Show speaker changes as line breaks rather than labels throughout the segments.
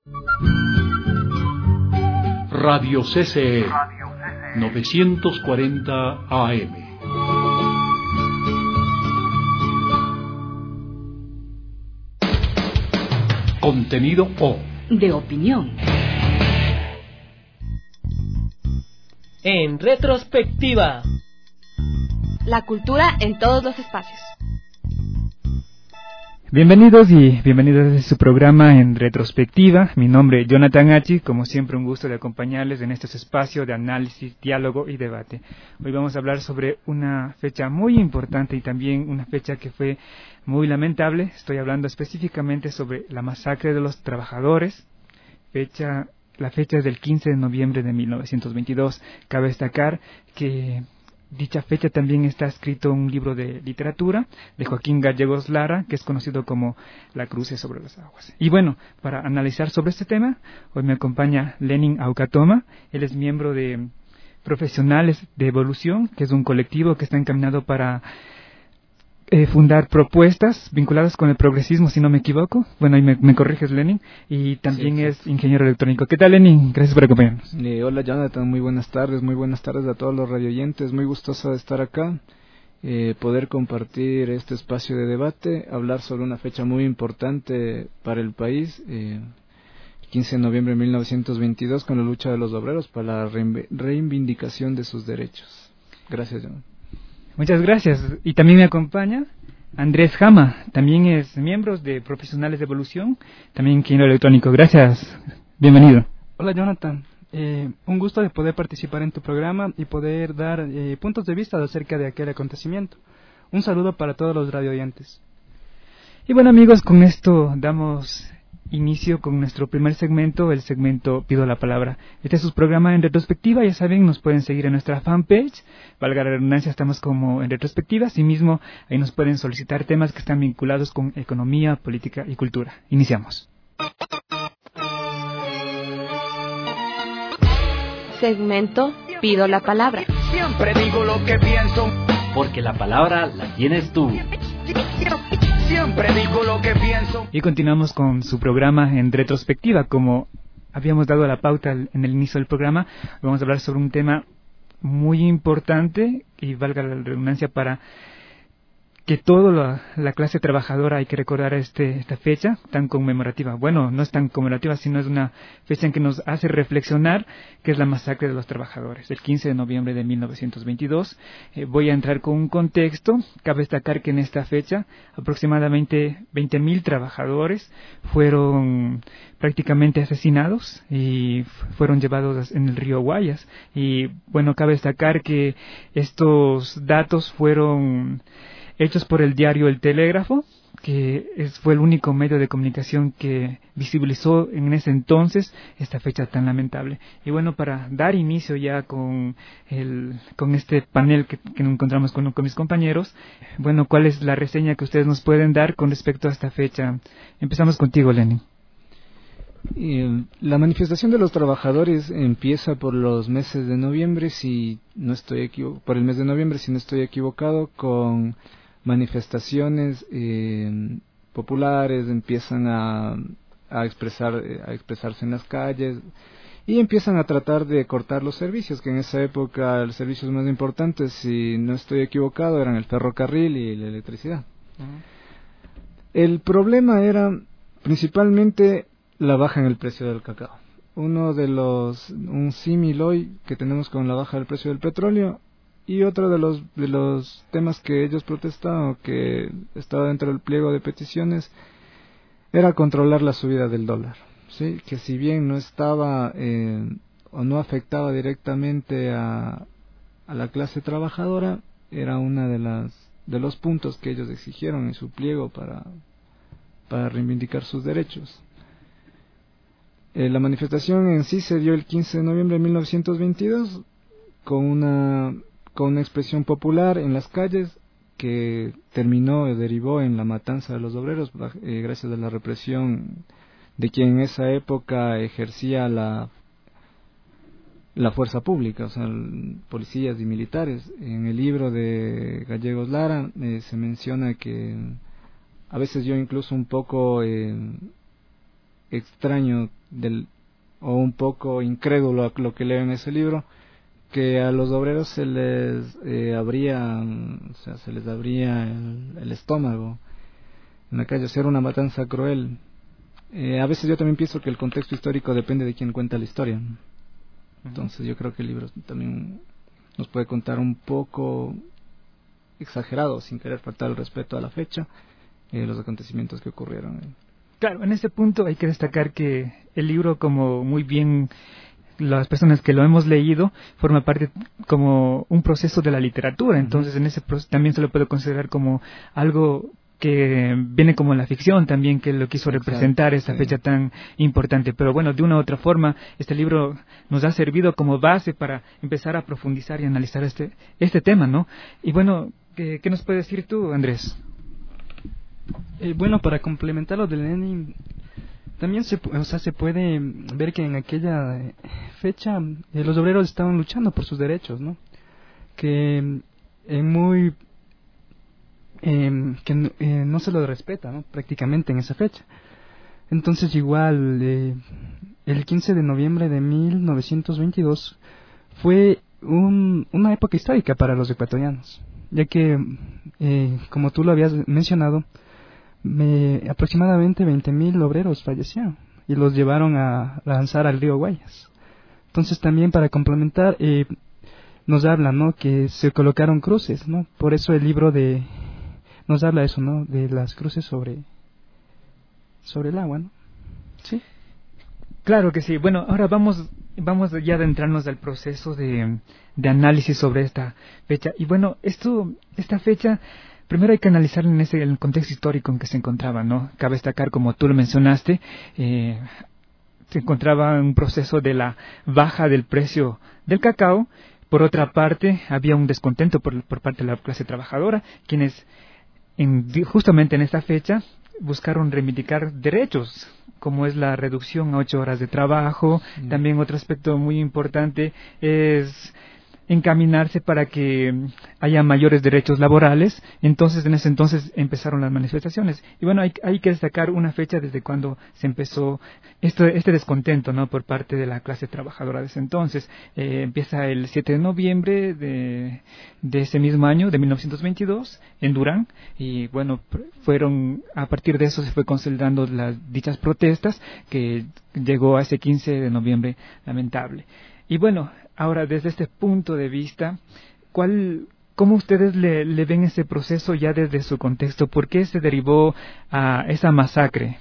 Radio CCE 940 AM. Contenido O.
De opinión.
En retrospectiva.
La cultura en todos los espacios.
Bienvenidos y bienvenidos a su programa En Retrospectiva. Mi nombre es Jonathan Achi, como siempre un gusto de acompañarles en este espacio de análisis, diálogo y debate. Hoy vamos a hablar sobre una fecha muy importante y también una fecha que fue muy lamentable. Estoy hablando específicamente sobre la masacre de los trabajadores. La fecha es del 15 de noviembre de 1922. Cabe destacar que dicha fecha también está escrito un libro de literatura de Joaquín Gallegos Lara, que es conocido como La Cruce sobre las aguas. Y bueno, para analizar sobre este tema, hoy me acompaña Lenin Aucatoma. Él es miembro de Profesionales de Evolución, que es un colectivo que está encaminado para fundar propuestas vinculadas con el progresismo, si no me equivoco. Bueno, ahí me corriges, Lenin. Y también sí, es ingeniero electrónico. ¿Qué tal, Lenin? Gracias por acompañarnos.
Hola, Jonathan. Muy buenas tardes a todos los radioyentes. Muy gustoso de estar acá, poder compartir este espacio de debate, hablar sobre una fecha muy importante para el país, 15 de noviembre de 1922, con la lucha de los obreros para la reivindicación de sus derechos. Gracias, Jonathan.
Muchas gracias. Y también me acompaña Andrés Jama, también es miembro de Profesionales de Evolución, también ingeniero electrónico. Gracias, bienvenido.
Hola, Jonathan. Un gusto de poder participar en tu programa y poder dar puntos de vista acerca de aquel acontecimiento. Un saludo para todos los radioyentes.
Y bueno, amigos, con esto damos inicio con nuestro primer segmento, el segmento Pido la Palabra. Este es su programa En Retrospectiva. Ya saben, nos pueden seguir en nuestra fanpage, valga la redundancia, estamos como En Retrospectiva. Asimismo, ahí nos pueden solicitar temas que están vinculados con economía, política y cultura. Iniciamos.
Segmento Pido la Palabra.
Siempre digo lo que pienso,
porque la palabra la tienes tú.
Siempre digo lo que pienso.
Y continuamos con su programa En Retrospectiva. Como habíamos dado la pauta en el inicio del programa, vamos a hablar sobre un tema muy importante y valga la redundancia para que toda la clase trabajadora hay que recordar esta fecha tan conmemorativa. Bueno, no es tan conmemorativa, sino es una fecha en que nos hace reflexionar, que es la masacre de los trabajadores, el 15 de noviembre de 1922. Voy a entrar con un contexto. Cabe destacar que en esta fecha aproximadamente 20,000 trabajadores fueron prácticamente asesinados y fueron llevados en el río Guayas. Y bueno, cabe destacar que estos datos fueron hechos por el diario El Telégrafo, que fue el único medio de comunicación que visibilizó en ese entonces esta fecha tan lamentable. Y bueno, para dar inicio ya con este panel que nos encontramos con mis compañeros, bueno, ¿cuál es la reseña que ustedes nos pueden dar con respecto a esta fecha? Empezamos contigo, Lenin.
La manifestación de los trabajadores empieza por los meses de noviembre, por el mes de noviembre, si no estoy equivocado, con manifestaciones populares, empiezan a expresarse en las calles y empiezan a tratar de cortar los servicios, que en esa época los servicios más importantes, si no estoy equivocado, eran el ferrocarril y la electricidad. El problema era principalmente la baja en el precio del cacao. Un símil hoy que tenemos con la baja del precio del petróleo, y otro de los temas que ellos protestaban, que estaba dentro del pliego de peticiones, era controlar la subida del dólar, ¿sí? Que si bien no estaba o no afectaba directamente a la clase trabajadora, era una de los puntos que ellos exigieron en su pliego para reivindicar sus derechos. La manifestación en sí se dio el 15 de noviembre de 1922 con una expresión popular en las calles que derivó en la matanza de los obreros gracias a la represión de quien en esa época ejercía la fuerza pública, o sea, policías y militares. En el libro de Gallegos Lara se menciona que a veces yo incluso un poco extraño o un poco incrédulo a lo que leo en ese libro, que a los obreros se les abría el estómago en la calle, o sea, era una matanza cruel. A veces yo también pienso que el contexto histórico depende de quién cuenta la historia. Entonces yo creo que el libro también nos puede contar un poco exagerado, sin querer faltar el respeto a la fecha, los acontecimientos que ocurrieron.
Claro, en ese punto hay que destacar que el libro, como muy bien las personas que lo hemos leído, forma parte como un proceso de la literatura. Entonces en ese proceso también se lo puede considerar como algo que viene como la ficción también, que lo quiso representar esa fecha tan importante. Pero bueno, de una u otra forma, este libro nos ha servido como base para empezar a profundizar y analizar este tema, ¿no? Y bueno, ¿qué nos puedes decir tú, Andrés?
Bueno, para complementar lo de Lenin, también se puede ver que en aquella fecha los obreros estaban luchando por sus derechos, ¿no? Que no se lo respeta, ¿no? Prácticamente en esa fecha. Entonces igual el 15 de noviembre de 1922 fue una época histórica para los ecuatorianos, ya que como tú lo habías mencionado, aproximadamente 20.000 obreros fallecieron y los llevaron a lanzar al río Guayas. Entonces también, para complementar, nos habla, ¿no?, que se colocaron cruces, ¿no? Por eso el libro nos habla eso, ¿no?, de las cruces sobre el agua, ¿no? Sí.
Claro que sí. Bueno, ahora vamos ya a adentrarnos al proceso de análisis sobre esta fecha. Y bueno, esta fecha, primero hay que analizarla en el contexto histórico en que se encontraba, ¿no? Cabe destacar, como tú lo mencionaste, se encontraba en un proceso de la baja del precio del cacao. Por otra parte, había un descontento por parte de la clase trabajadora, quienes justamente en esta fecha buscaron reivindicar derechos, como es la reducción a 8 horas de trabajo. También otro aspecto muy importante es encaminarse para que haya mayores derechos laborales. Entonces, en ese entonces empezaron las manifestaciones. Y bueno, hay que destacar una fecha desde cuando se empezó este descontento, ¿no?, por parte de la clase trabajadora de ese entonces. Empieza el 7 de noviembre de ese mismo año, de 1922, en Durán. Y bueno, a partir de eso se fue consolidando dichas protestas, que llegó a ese 15 de noviembre lamentable. Y bueno, ahora, desde este punto de vista, ¿cómo ustedes le ven ese proceso ya desde su contexto? ¿Por qué se derivó a esa masacre?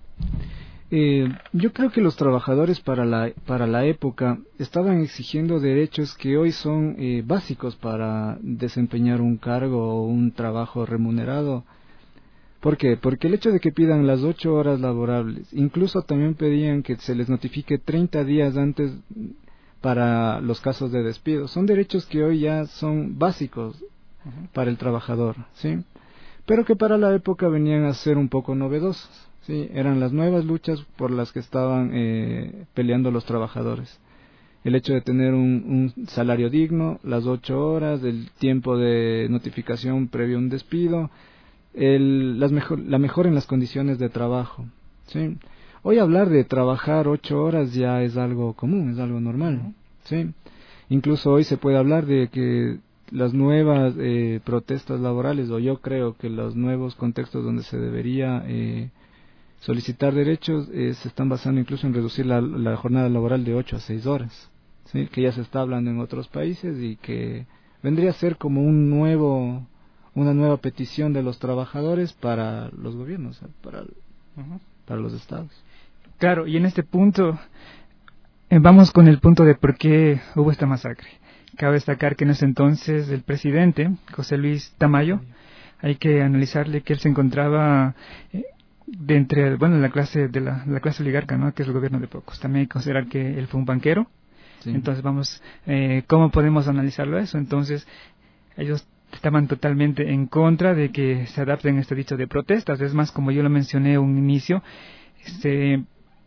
Yo creo que los trabajadores para la época estaban exigiendo derechos que hoy son básicos para desempeñar un cargo o un trabajo remunerado. ¿Por qué? Porque el hecho de que pidan las 8 horas laborables, incluso también pedían que se les notifique 30 días antes para los casos de despido. Son derechos que hoy ya son básicos para el trabajador, ¿sí? Pero que para la época venían a ser un poco novedosos, ¿sí? Eran las nuevas luchas por las que estaban peleando los trabajadores. El hecho de tener un salario digno, las 8 horas, el tiempo de notificación previo a un despido, la mejora en las condiciones de trabajo, ¿sí? Hoy hablar de trabajar 8 horas ya es algo común, es algo normal, ¿sí? Incluso hoy se puede hablar de que las nuevas protestas laborales, o yo creo que los nuevos contextos donde se debería solicitar derechos, se están basando incluso en reducir la jornada laboral de 8 a 6 horas, ¿sí? Que ya se está hablando en otros países y que vendría a ser como una nueva petición de los trabajadores para los gobiernos, para los estados.
Claro, y en este punto vamos con el punto de por qué hubo esta masacre. Cabe destacar que en ese entonces el presidente, José Luis Tamayo, hay que analizarle que él se encontraba la clase oligarca, ¿no?, que es el gobierno de pocos. También hay que considerar que él fue un banquero. Sí. Entonces ¿cómo podemos analizarlo eso? Entonces, ellos estaban totalmente en contra de que se adapten este dicho de protestas. Es más, como yo lo mencioné a un inicio,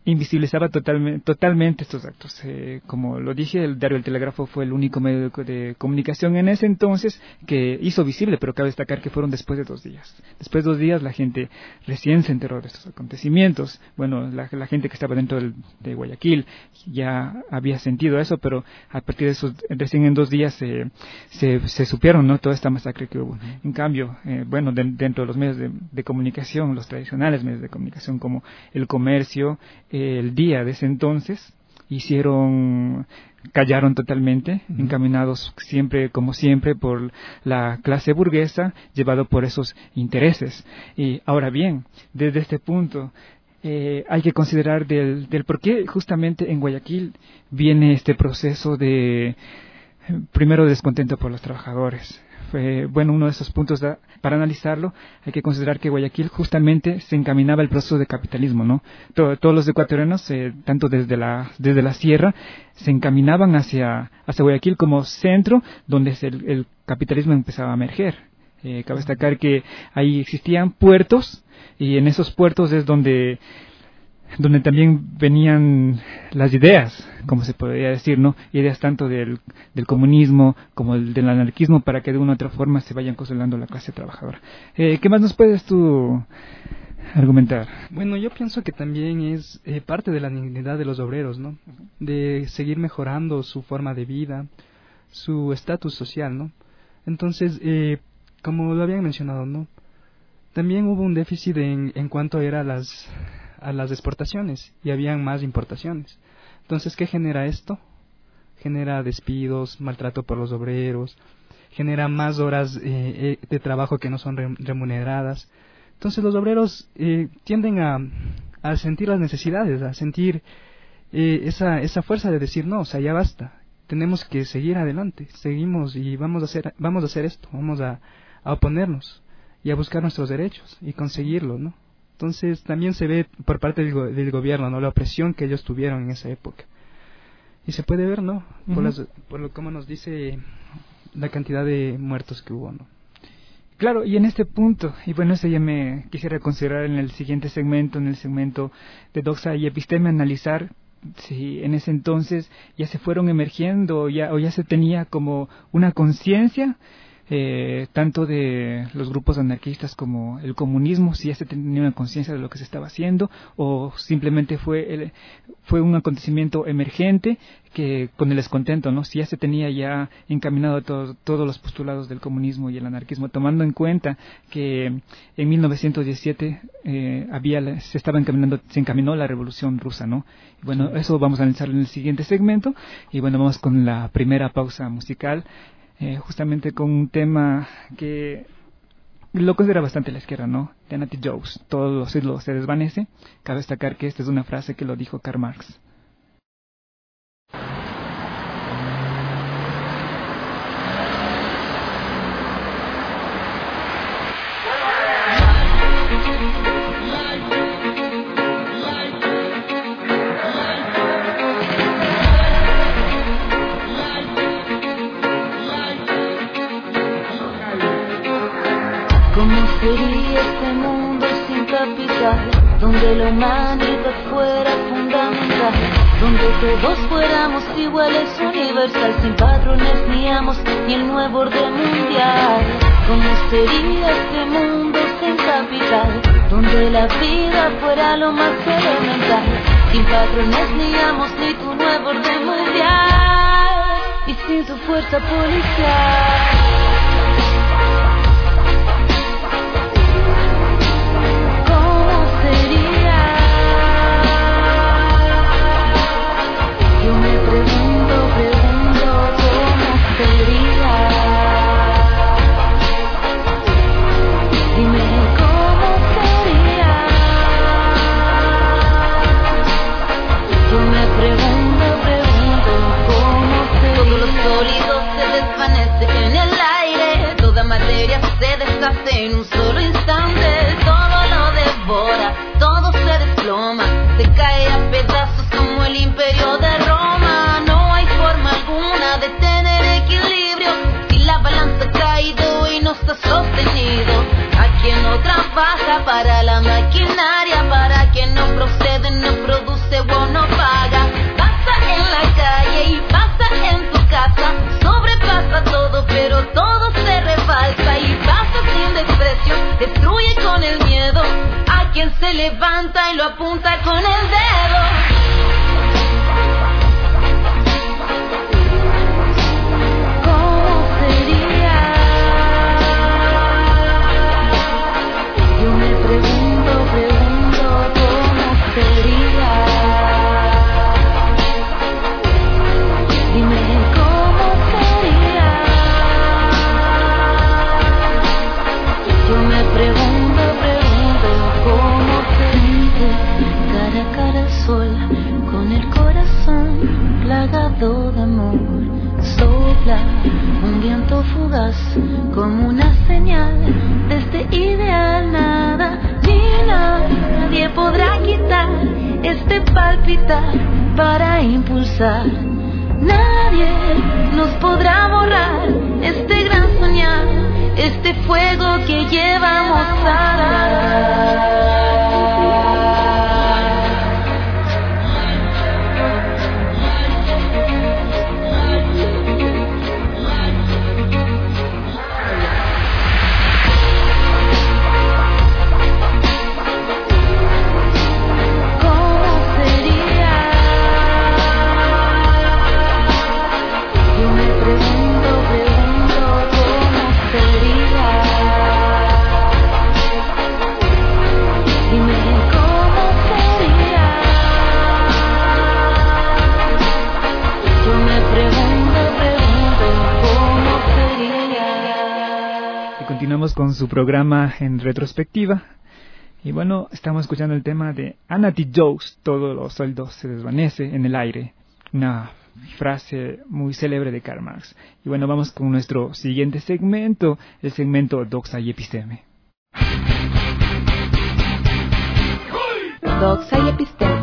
invisibilizaba totalmente estos actos. Como lo dije, el diario El Telégrafo fue el único medio de comunicación en ese entonces que hizo visible, pero cabe destacar que fueron después de 2 días. Después de 2 días la gente recién se enteró de estos acontecimientos. Bueno, la gente que estaba dentro de Guayaquil ya había sentido eso, pero a partir de esos, recién en 2 días se supieron, ¿no?, toda esta masacre que hubo. En cambio, dentro de los medios de comunicación, los tradicionales medios de comunicación como El Comercio, El Día de ese entonces, callaron totalmente, encaminados siempre, como siempre, por la clase burguesa, llevado por esos intereses. Y ahora bien, desde este punto, hay que considerar del por qué justamente en Guayaquil viene este proceso de, primero, descontento por los trabajadores. Uno de esos puntos para analizarlo, hay que considerar que Guayaquil justamente se encaminaba el proceso de capitalismo, ¿no? Todos los ecuatorianos, tanto desde la sierra, se encaminaban hacia Guayaquil como centro donde el capitalismo empezaba a emerger. Cabe destacar que ahí existían puertos, y en esos puertos es donde también venían las ideas, como se podría decir, ¿no? Ideas tanto del comunismo como del anarquismo, para que de una u otra forma se vayan consolidando la clase trabajadora. ¿Qué más nos puedes tú argumentar?
Bueno, yo pienso que también es parte de la dignidad de los obreros, ¿no? De seguir mejorando su forma de vida, su estatus social, ¿no? Entonces, como lo habían mencionado, ¿no?, también hubo un déficit en cuanto era a las exportaciones, y habían más importaciones. Entonces, ¿qué genera esto? Genera despidos, maltrato por los obreros, genera más horas de trabajo que no son remuneradas. Entonces los obreros tienden a sentir las necesidades, a sentir esa fuerza de decir, no, o sea, ya basta, tenemos que seguir adelante, seguimos y vamos a hacer esto, vamos a oponernos y a buscar nuestros derechos y conseguirlo, ¿no? Entonces también se ve por parte del gobierno, ¿no?, la opresión que ellos tuvieron en esa época. Y se puede ver, ¿no?, por como nos dice la cantidad de muertos que hubo, ¿no?
Claro, y en este punto, y bueno, eso ya me quisiera considerar en el siguiente segmento, en el segmento de Doxa y Episteme, analizar si en ese entonces ya se fueron emergiendo o ya se tenía como una conciencia, tanto de los grupos anarquistas como el comunismo, si ya se tenía una conciencia de lo que se estaba haciendo, o simplemente fue un acontecimiento emergente que con el descontento, ¿no?, si ya se tenía ya encaminado todos los postulados del comunismo y el anarquismo, tomando en cuenta que en 1917 se encaminó la Revolución Rusa, ¿no? Y bueno, eso vamos a analizar en el siguiente segmento, y bueno, vamos con la primera pausa musical, justamente con un tema que lo considera bastante la izquierda, ¿no?, de Natty Jones, todos los siglos se desvanece. Cabe destacar que esta es una frase que lo dijo Karl Marx.
¿Cómo sería este mundo sin capital? Donde la humanidad fuera fundamental, donde todos fuéramos iguales, universal, sin patrones ni amos, ni el nuevo orden mundial. ¿Cómo sería este mundo sin capital? Donde la vida fuera lo más elemental, sin patrones ni amos, ni tu nuevo orden mundial, y sin tu fuerza policial. En un solo instante todo lo devora, todo se desploma, se cae a pedazos como el imperio de Roma. No hay forma alguna de tener equilibrio si la balanza ha caído y no está sostenido. A quien no trabaja para la maquinaria, para quien no procede, no produce levanta y lo apunta con el dedo. ¿Cómo sería? Yo me pregunto cómo sería. Dime cómo sería. Yo me pregunto cómo sería. Cara a cara al sol, con el corazón plagado de amor. Sopla un viento fugaz como una señal de este ideal. Nada ni nadie podrá quitar este palpitar para impulsar. Nadie nos podrá borrar este gran soñar, este fuego que llevamos a dar.
Continuamos con su programa en retrospectiva. Y bueno, estamos escuchando el tema de Anarchy Jokes, todos los sueldos se desvanece en el aire. Una frase muy célebre de Karl Marx. Y bueno, vamos con nuestro siguiente segmento, el segmento Doxa y Episteme.
Doxa y Episteme.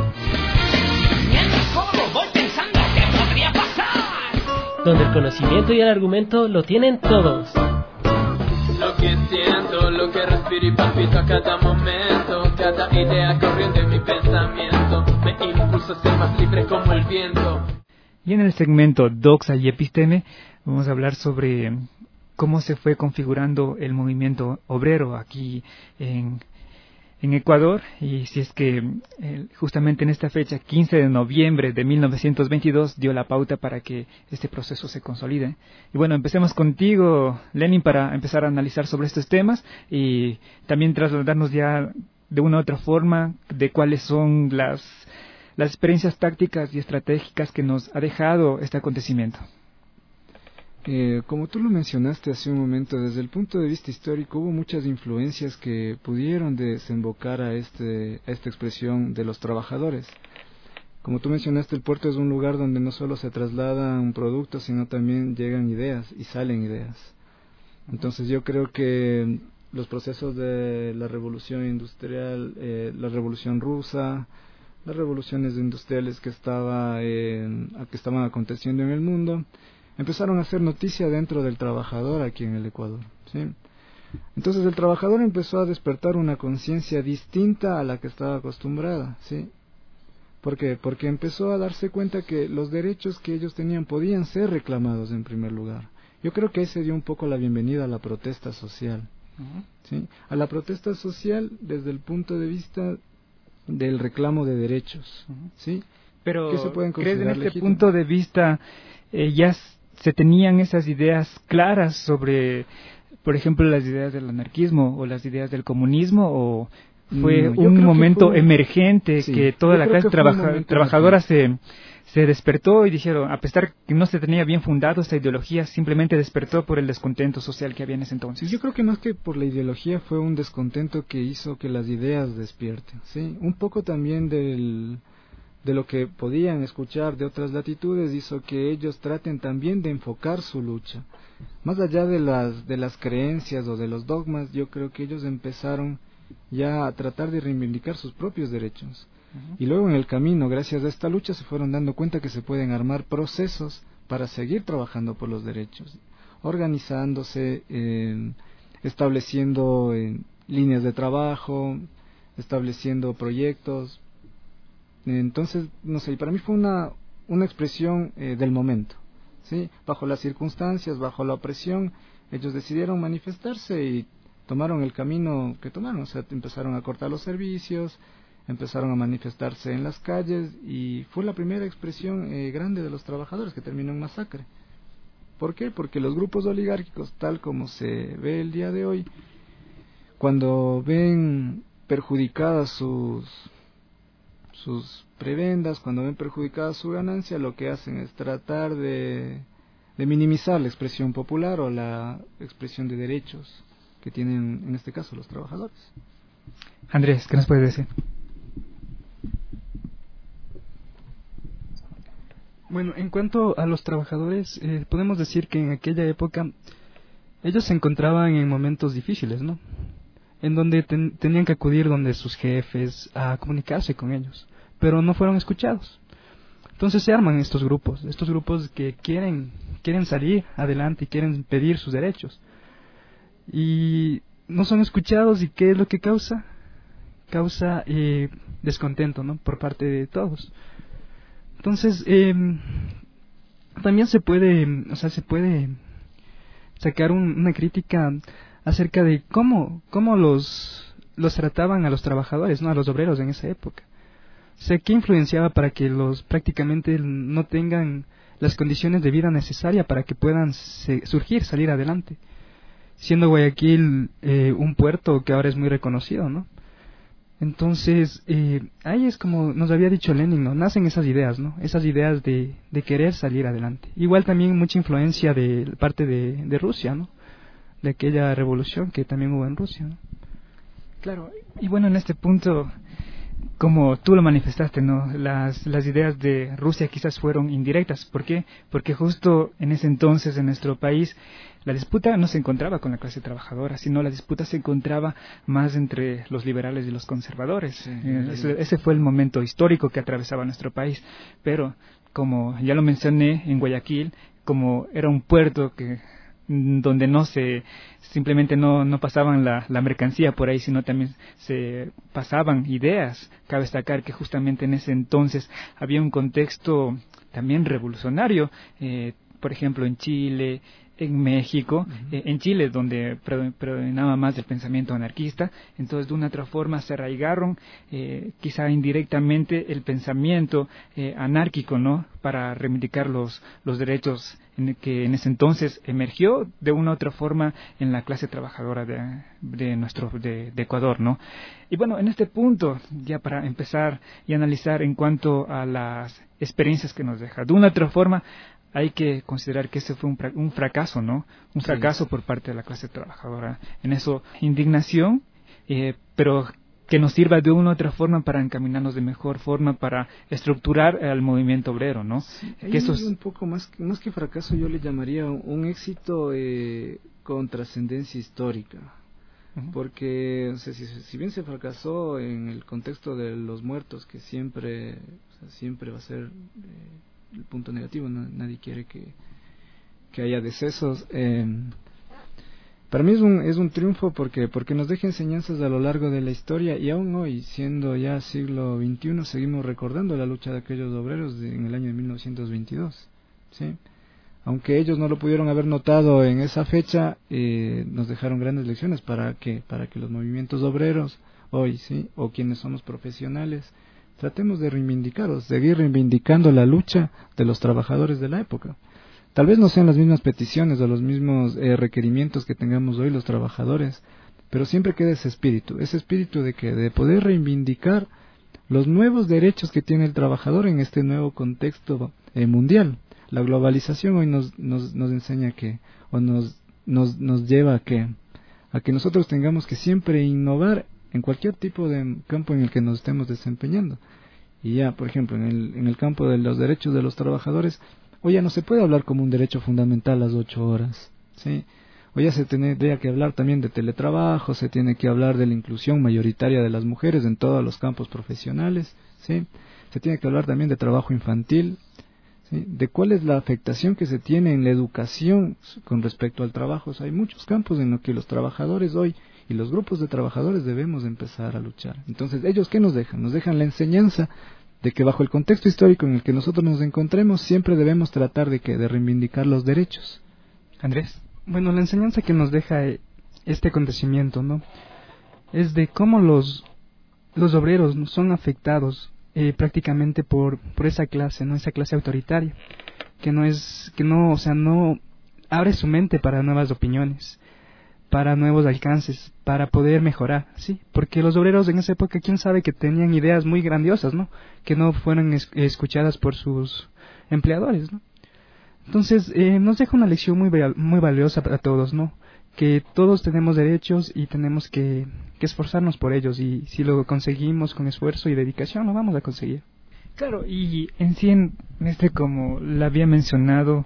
Donde el conocimiento y el argumento lo tienen todos.
Lo que siento, lo que respiro y palpito a cada momento. Cada idea corriendo en mi pensamiento me impulsa a ser más libre como el viento.
Y en el segmento Doxa y Episteme vamos a hablar sobre cómo se fue configurando el movimiento obrero aquí en Ecuador, y si es que justamente en esta fecha, 15 de noviembre de 1922, dio la pauta para que este proceso se consolide. Y bueno, empecemos contigo, Lenin, para empezar a analizar sobre estos temas y también trasladarnos ya de una u otra forma de cuáles son las experiencias tácticas y estratégicas que nos ha dejado este acontecimiento.
Como tú lo mencionaste hace un momento, desde el punto de vista histórico hubo muchas influencias que pudieron desembocar a esta expresión de los trabajadores. Como tú mencionaste, el puerto es un lugar donde no solo se trasladan productos, sino también llegan ideas y salen ideas. Entonces yo creo que los procesos de la revolución industrial, la revolución rusa, las revoluciones industriales que estaban aconteciendo en el mundo, empezaron a hacer noticia dentro del trabajador aquí en el Ecuador, ¿sí? Entonces el trabajador empezó a despertar una conciencia distinta a la que estaba acostumbrada, ¿sí? ¿Por qué? Porque empezó a darse cuenta que los derechos que ellos tenían podían ser reclamados en primer lugar. Yo creo que ahí se dio un poco la bienvenida a la protesta social, ¿sí? A la protesta social desde el punto de vista del reclamo de derechos, ¿sí?
Pero
¿qué se pueden
¿crees
considerar
en este
legítimos?
punto de vista ya se tenían esas ideas claras sobre, por ejemplo, las ideas del anarquismo o las ideas del comunismo, o fue un momento emergente, sí, que toda la clase trabajadora se despertó y dijeron, a pesar que no se tenía bien fundado esta ideología, simplemente despertó por el descontento social que había en ese entonces?
Yo creo que más que por la ideología fue un descontento que hizo que las ideas despierten, ¿sí? Un poco también de lo que podían escuchar de otras latitudes hizo que ellos traten también de enfocar su lucha. Más allá de las creencias o de los dogmas, yo creo que ellos empezaron ya a tratar de reivindicar sus propios derechos. Y luego en el camino, gracias a esta lucha, se fueron dando cuenta que se pueden armar procesos para seguir trabajando por los derechos, organizándose, estableciendo líneas de trabajo, estableciendo proyectos. Entonces, no sé, para mí fue una expresión del momento, ¿sí? Bajo las circunstancias, bajo la opresión, ellos decidieron manifestarse y tomaron el camino que tomaron, o sea, empezaron a cortar los servicios, empezaron a manifestarse en las calles y fue la primera expresión grande de los trabajadores que terminó en masacre. ¿Por qué? Porque los grupos oligárquicos, tal como se ve el día de hoy, cuando ven perjudicadas sus prebendas, cuando ven perjudicada su ganancia, lo que hacen es tratar de minimizar la expresión popular o la expresión de derechos que tienen en este caso los trabajadores.
Andrés, ¿qué nos puedes decir?
Bueno, en cuanto a los trabajadores, podemos decir que en aquella época ellos se encontraban en momentos difíciles, ¿no? En donde tenían que acudir donde sus jefes a comunicarse con ellos, pero no fueron escuchados. Entonces se arman estos grupos que quieren salir adelante y quieren pedir sus derechos. Y no son escuchados, ¿y qué es lo que causa? Causa descontento, ¿no? Por parte de todos. Entonces, también se puede sacar una crítica acerca de cómo los trataban a los trabajadores, ¿no? A los obreros en esa época. O sea, ¿qué influenciaba para que los prácticamente no tengan las condiciones de vida necesarias para que puedan salir adelante? Siendo Guayaquil un puerto que ahora es muy reconocido, ¿no? Entonces, ahí es como nos había dicho Lenin, ¿no? Nacen esas ideas, ¿no? Esas ideas de querer salir adelante. Igual también mucha influencia de parte de Rusia, ¿no? De aquella revolución que también hubo en Rusia, ¿no?
Claro, y bueno, en este punto, como tú lo manifestaste, ¿no? Las ideas de Rusia quizás fueron indirectas. ¿Por qué? Porque justo en ese entonces en nuestro país la disputa no se encontraba con la clase trabajadora, sino la disputa se encontraba más entre los liberales y los conservadores. Sí, ese fue el momento histórico que atravesaba nuestro país. Pero, como ya lo mencioné, en Guayaquil, como era un puerto donde simplemente no pasaban la mercancía por ahí, sino también se pasaban ideas. Cabe destacar que justamente en ese entonces había un contexto también revolucionario, por ejemplo en Chile, en México, en Chile, donde predominaba más el pensamiento anarquista. Entonces de una otra forma se arraigaron quizá indirectamente el pensamiento anárquico, ¿no? Para reivindicar los derechos que en ese entonces emergió de una u otra forma en la clase trabajadora de Ecuador, ¿no? Y bueno, en este punto, ya para empezar y analizar en cuanto a las experiencias que nos deja, de una u otra forma hay que considerar que ese fue un fracaso, ¿no? Un fracaso por parte de la clase trabajadora. En eso, indignación, pero que nos sirva de una u otra forma para encaminarnos de mejor forma, para estructurar al movimiento obrero, ¿no?
Sí, que eso es un poco más que fracaso, yo le llamaría un éxito con trascendencia histórica. Porque, o sea, si bien se fracasó en el contexto de los muertos, que siempre va a ser el punto negativo, nadie quiere que haya decesos. Para mí es un triunfo porque nos deja enseñanzas a lo largo de la historia, y aún hoy, siendo ya siglo XXI, seguimos recordando la lucha de aquellos obreros en el año de 1922, ¿sí? Aunque ellos no lo pudieron haber notado en esa fecha, nos dejaron grandes lecciones para que los movimientos obreros hoy, ¿sí? O quienes somos profesionales, tratemos de seguir reivindicando la lucha de los trabajadores de la época. Tal vez no sean las mismas peticiones o los mismos requerimientos que tengamos hoy los trabajadores, pero siempre queda ese espíritu de poder reivindicar los nuevos derechos que tiene el trabajador en este nuevo contexto mundial. La globalización hoy nos enseña nos lleva a que nosotros tengamos que siempre innovar en cualquier tipo de campo en el que nos estemos desempeñando. Y ya, por ejemplo, en el campo de los derechos de los trabajadores, hoy ya no se puede hablar como un derecho fundamental las 8 horas, ¿sí? Hoy ya se tendría que hablar también de teletrabajo, se tiene que hablar de la inclusión mayoritaria de las mujeres en todos los campos profesionales, ¿sí? Se tiene que hablar también de trabajo infantil, ¿sí? De cuál es la afectación que se tiene en la educación con respecto al trabajo. O sea, hay muchos campos en los que los trabajadores hoy y los grupos de trabajadores debemos empezar a luchar. Entonces, ¿ellos qué nos dejan? Nos dejan la enseñanza de que bajo el contexto histórico en el que nosotros nos encontremos, siempre debemos tratar de reivindicar los derechos.
Andrés.
Bueno, la enseñanza que nos deja este acontecimiento, ¿no? Es de cómo los obreros ¿no? son afectados prácticamente por esa clase, ¿no? Esa clase autoritaria, no abre su mente para nuevas opiniones, para nuevos alcances, para poder mejorar, sí, porque los obreros en esa época, quién sabe que tenían ideas muy grandiosas, ¿no? Que no fueron escuchadas por sus empleadores, ¿no? Entonces, nos deja una lección muy valiosa para todos, ¿no? Que todos tenemos derechos y tenemos que esforzarnos por ellos, y si lo conseguimos con esfuerzo y dedicación, lo vamos a conseguir.
Claro, y en sí, como lo había mencionado,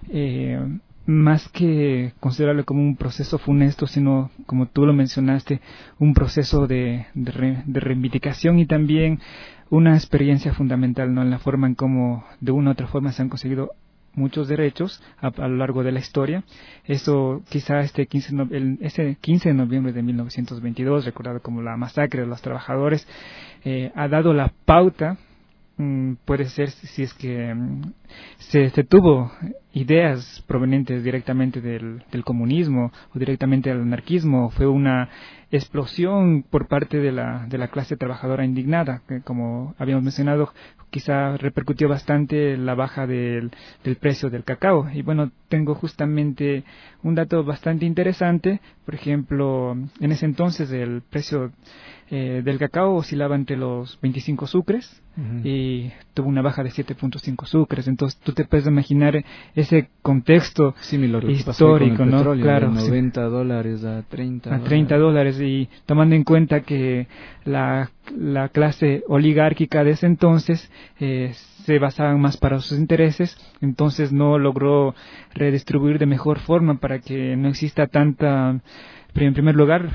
más que considerarlo como un proceso funesto, sino, como tú lo mencionaste, un proceso de reivindicación y también una experiencia fundamental, ¿no? En la forma en cómo, de una u otra forma, se han conseguido muchos derechos a lo largo de la historia. Eso quizá este 15 de noviembre de 1922, recordado como la masacre de los trabajadores, ha dado la pauta. Puede ser si es que se tuvo ideas provenientes directamente del comunismo o directamente del anarquismo. Fue una explosión por parte de la clase trabajadora indignada, que, como habíamos mencionado, quizá repercutió bastante la baja del precio del cacao. Y bueno, tengo justamente un dato bastante interesante. Por ejemplo, en ese entonces el precio del cacao oscilaba entre los 25 sucres y tuvo una baja de 7.5 sucres. Entonces tú te puedes imaginar ese contexto histórico, ¿no?
Petróleo,
Claro,
de $90 a 30
a $30, y tomando en cuenta que la clase oligárquica de ese entonces se basaba más para sus intereses, entonces no logró redistribuir de mejor forma para que no exista tanta, en primer lugar,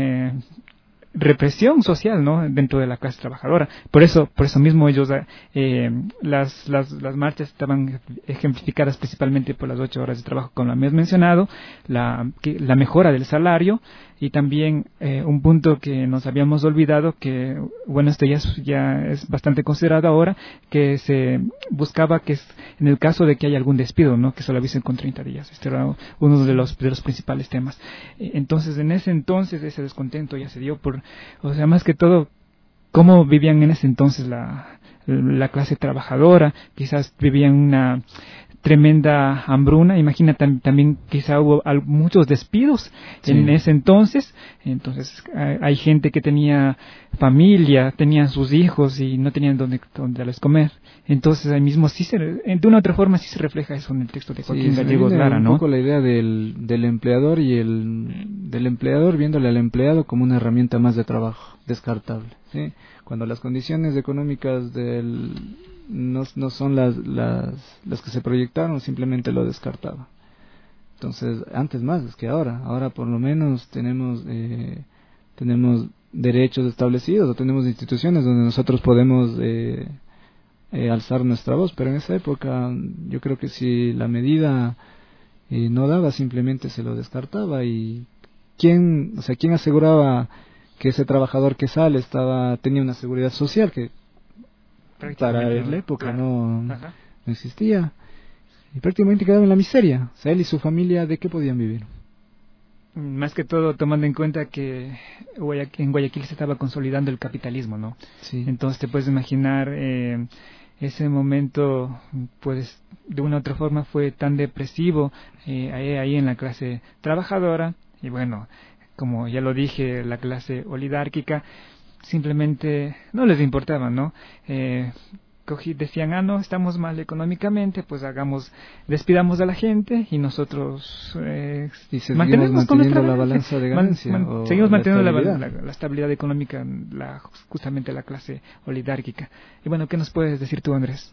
represión social, ¿no? Dentro de la clase trabajadora. Por eso mismo ellos, las marchas estaban ejemplificadas principalmente por las 8 horas de trabajo, como habías mencionado, la mejora del salario, y también un punto que nos habíamos olvidado, que bueno, esto ya es bastante considerado ahora, que se buscaba que en el caso de que haya algún despido, ¿no? Que solo avisen con 30 días. Este era uno de los principales temas. Entonces, en ese entonces, ese descontento ya se dio más que todo, cómo vivían en ese entonces la clase trabajadora. Quizás vivían una tremenda hambruna. Imagina, también quizá hubo muchos despidos en ese entonces. Entonces hay gente que tenía familia, tenían sus hijos y no tenían dónde darles comer. Entonces ahí mismo de una u otra forma sí se refleja eso en el texto de Joaquín Gallegos Lara, ¿no?
Un poco la idea del empleador y del empleador viéndole al empleado como una herramienta más de trabajo descartable, ¿sí? Cuando las condiciones económicas no son las que se proyectaron, simplemente lo descartaba. Entonces, antes más que ahora por lo menos tenemos derechos establecidos, o tenemos instituciones donde nosotros podemos alzar nuestra voz, pero en esa época yo creo que si la medida no daba, simplemente se lo descartaba. Y ¿quién aseguraba que ese trabajador que sale tenía una seguridad social que para la época no existía, y prácticamente quedaba en la miseria? O sea, él y su familia, ¿de qué podían vivir?
Más que todo tomando en cuenta que en Guayaquil se estaba consolidando el capitalismo, ¿no?
Sí.
Entonces te puedes imaginar, ese momento, pues de una u otra forma fue tan depresivo ahí en la clase trabajadora. Y bueno, como ya lo dije, la clase oligárquica simplemente no les importaba, ¿no? Decían, no, estamos mal económicamente, pues despidamos a la gente y nosotros
mantenemos con nuestra la balanza de ganancia.
Seguimos manteniendo la estabilidad económica, justamente la clase oligárquica. Y bueno, ¿qué nos puedes decir tú, Andrés?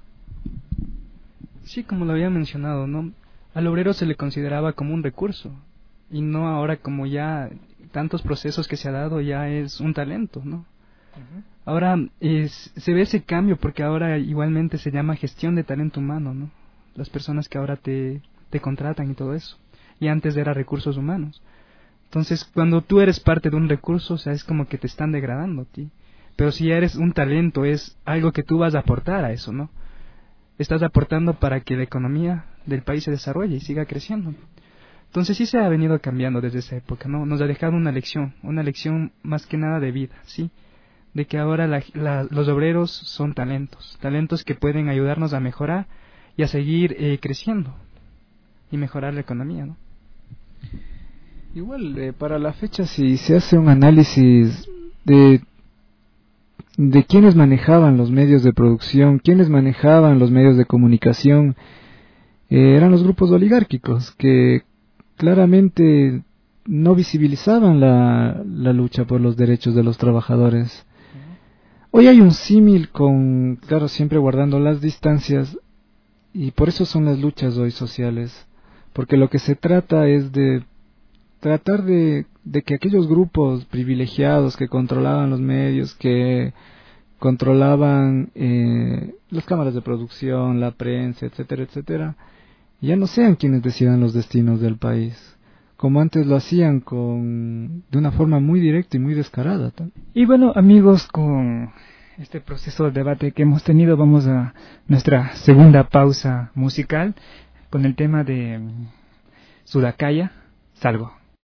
Sí, como lo había mencionado, ¿no? Al obrero se le consideraba como un recurso, y no ahora, como ya tantos procesos que se ha dado, ya es un talento, ¿no? Ahora se ve ese cambio, porque ahora igualmente se llama gestión de talento humano, ¿no? Las personas que ahora te contratan y todo eso. Y antes era recursos humanos. Entonces, cuando tú eres parte de un recurso, o sea, es como que te están degradando a ti. Pero si eres un talento, es algo que tú vas a aportar a eso, ¿no? Estás aportando para que la economía del país se desarrolle y siga creciendo. Entonces sí se ha venido cambiando desde esa época, ¿no? Nos ha dejado una lección más que nada de vida, ¿sí? de que ahora los obreros son talentos que pueden ayudarnos a mejorar y a seguir creciendo y mejorar la economía, ¿no?
Igual, para la fecha, si se hace un análisis de quiénes manejaban los medios de producción, quiénes manejaban los medios de comunicación, eran los grupos oligárquicos que claramente no visibilizaban la lucha por los derechos de los trabajadores. Hoy hay un símil con, claro, siempre guardando las distancias, y por eso son las luchas hoy sociales, porque lo que se trata es de tratar de que aquellos grupos privilegiados que controlaban los medios, que controlaban las cámaras de producción, la prensa, etcétera, etcétera, ya no sean quienes decidan los destinos del país, como antes lo hacían de una forma muy directa y muy descarada.
Y bueno, amigos, con este proceso de debate que hemos tenido, vamos a nuestra segunda pausa musical con el tema de Sudakaya, Salgo.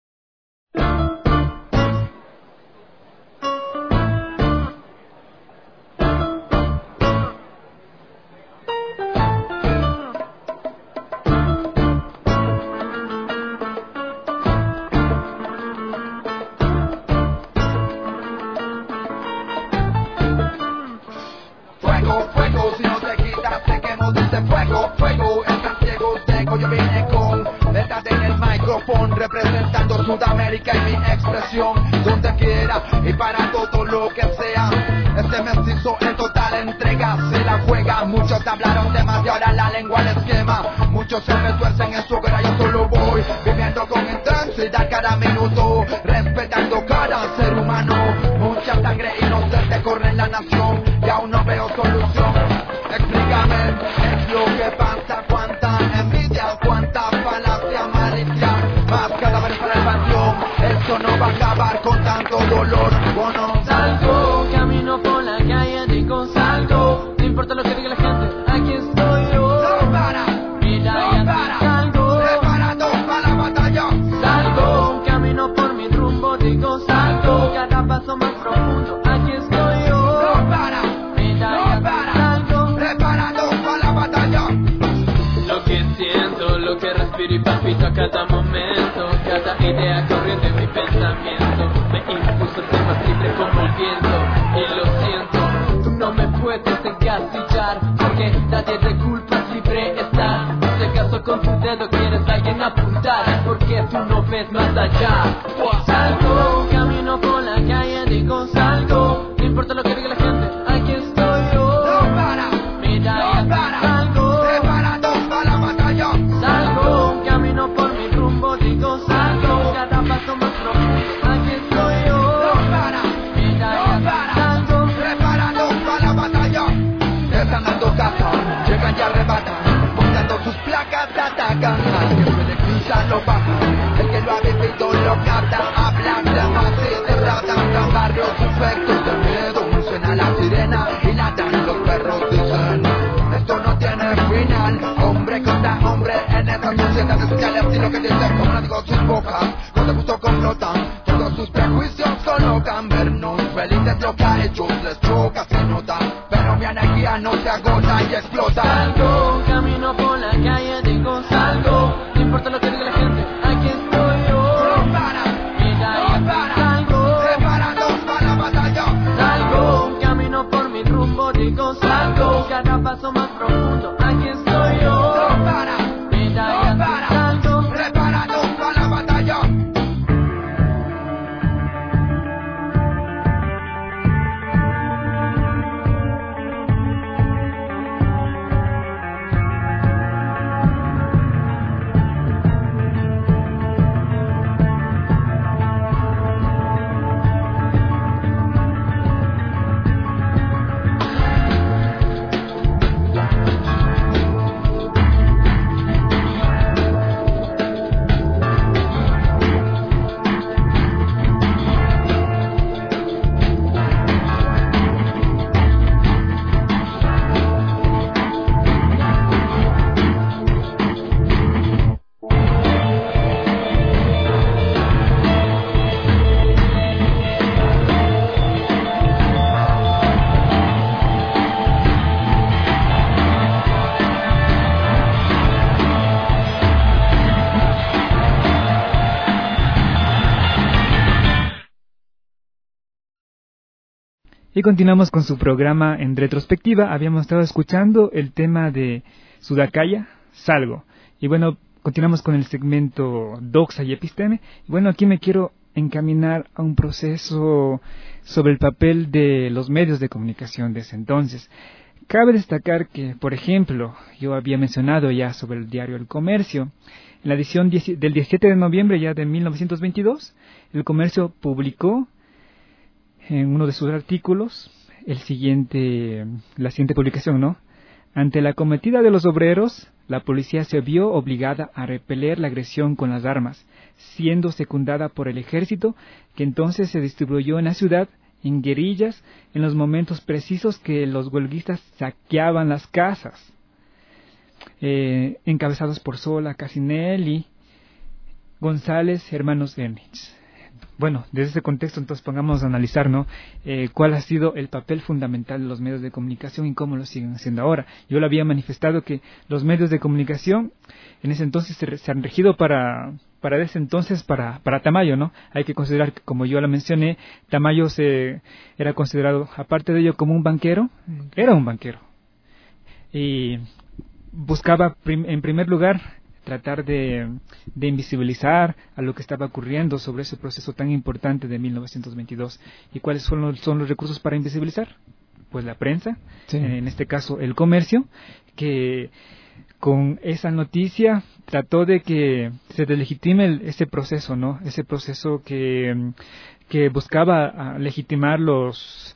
Representando Sudamérica y mi expresión donde quiera y para todo lo que sea. Este mestizo en total entrega se la juega. Muchos hablaron de más y ahora la lengua les quema. Muchos se retuercen en su hoguera, yo solo voy viviendo con intensidad cada minuto, respetando cada ser humano. Mucha sangre inocente corre en la nación y aún no veo solución. Explícame, es lo que pasa, cuánta envidia, cuánta falacia, malicia, más cadáveres para el panteón. Esto no va a acabar con tanto dolor, ¿o no?
Salgo, camino por la calle, digo salgo, no importa lo que diga la gente, aquí estoy yo.
No para,
mira,
no para,
salgo,
preparado para la batalla.
Salgo, camino por mi rumbo, digo salgo, cada paso más profundo, aquí estoy yo.
No para,
mira,
no para,
salgo,
preparado para la batalla.
Lo que siento, lo que respiro y palpito a cada momento, cada idea corriendo en mi pensamiento, me impulsa a ser más libre como el viento. Y lo siento, tú no me puedes encasillar, porque nadie te culpa, libre estar. Si acaso con tu dedo quieres a alguien apuntar, porque tú no ves más allá. Salgo, camino por la calle, digo salgo, no importa lo que diga la gente, aquí estoy yo.
No para,
mira,
no para,
salgo,
preparado para la batalla.
salgo, camino por mi rumbo, digo salgo, cada paso más profundo, aquí estoy yo.
No para,
mira,
no para,
salgo,
preparado para la batalla. Están dando caza, llegan y arrebatan, mostrando sus placas, atacan. Al que puede cruzar lo bajan, el que lo ha vivido lo capta. Hablan de más y de tratan, dan barrios efectos de miedo. Suena la sirena y latan los perros, dicen esto no tiene final. Hombre contra hombre en esta sociedad de sociales. Y lo que dicen como no digo sus bocas, cuando justo complotan, todos sus prejuicios colocan. Vernos felices lo que a ellos les choca, se nota, pero mi energía no se agota y explota.
salgo, camino por la calle, digo salgo, no importa lo que diga la gente, aquí estoy yo.
No para,
mira,
no para,
salgo,
preparado para la batalla.
salgo, camino por mi rumbo, digo salgo, cada paso más profundo, aquí estoy yo.
No para,
mira,
no para,
salgo,
preparado para la batalla.
Y continuamos con su programa en retrospectiva. Habíamos estado escuchando el tema de Sudakaya, Salgo. Y bueno, continuamos con el segmento Doxa y Episteme. Y bueno, aquí me quiero encaminar a un proceso sobre el papel de los medios de comunicación de ese entonces. Cabe destacar que, por ejemplo, yo había mencionado ya sobre el diario El Comercio. En la edición del 17 de noviembre ya de 1922, El Comercio publicó en uno de sus artículos la siguiente publicación, ¿no? Ante la acometida de los obreros, la policía se vio obligada a repeler la agresión con las armas, siendo secundada por el ejército, que entonces se distribuyó en la ciudad en guerrillas en los momentos precisos que los huelguistas saqueaban las casas, encabezados por Sola, Casinelli, González, hermanos Ernitz. Bueno, desde ese contexto entonces pongamos a analizar, ¿no? Cuál ha sido el papel fundamental de los medios de comunicación y cómo lo siguen haciendo ahora. Yo lo había manifestado que los medios de comunicación en ese entonces se han regido para ese entonces para Tamayo, ¿no? Hay que considerar que, como yo lo mencioné, Tamayo era considerado, aparte de ello, como un banquero. Era un banquero y buscaba en primer lugar tratar de invisibilizar a lo que estaba ocurriendo sobre ese proceso tan importante de 1922. ¿Y cuáles son los recursos para invisibilizar? Pues la prensa, sí. En este caso El Comercio, que con esa noticia trató de que se deslegitime ese proceso, ¿no? Ese proceso que buscaba legitimar los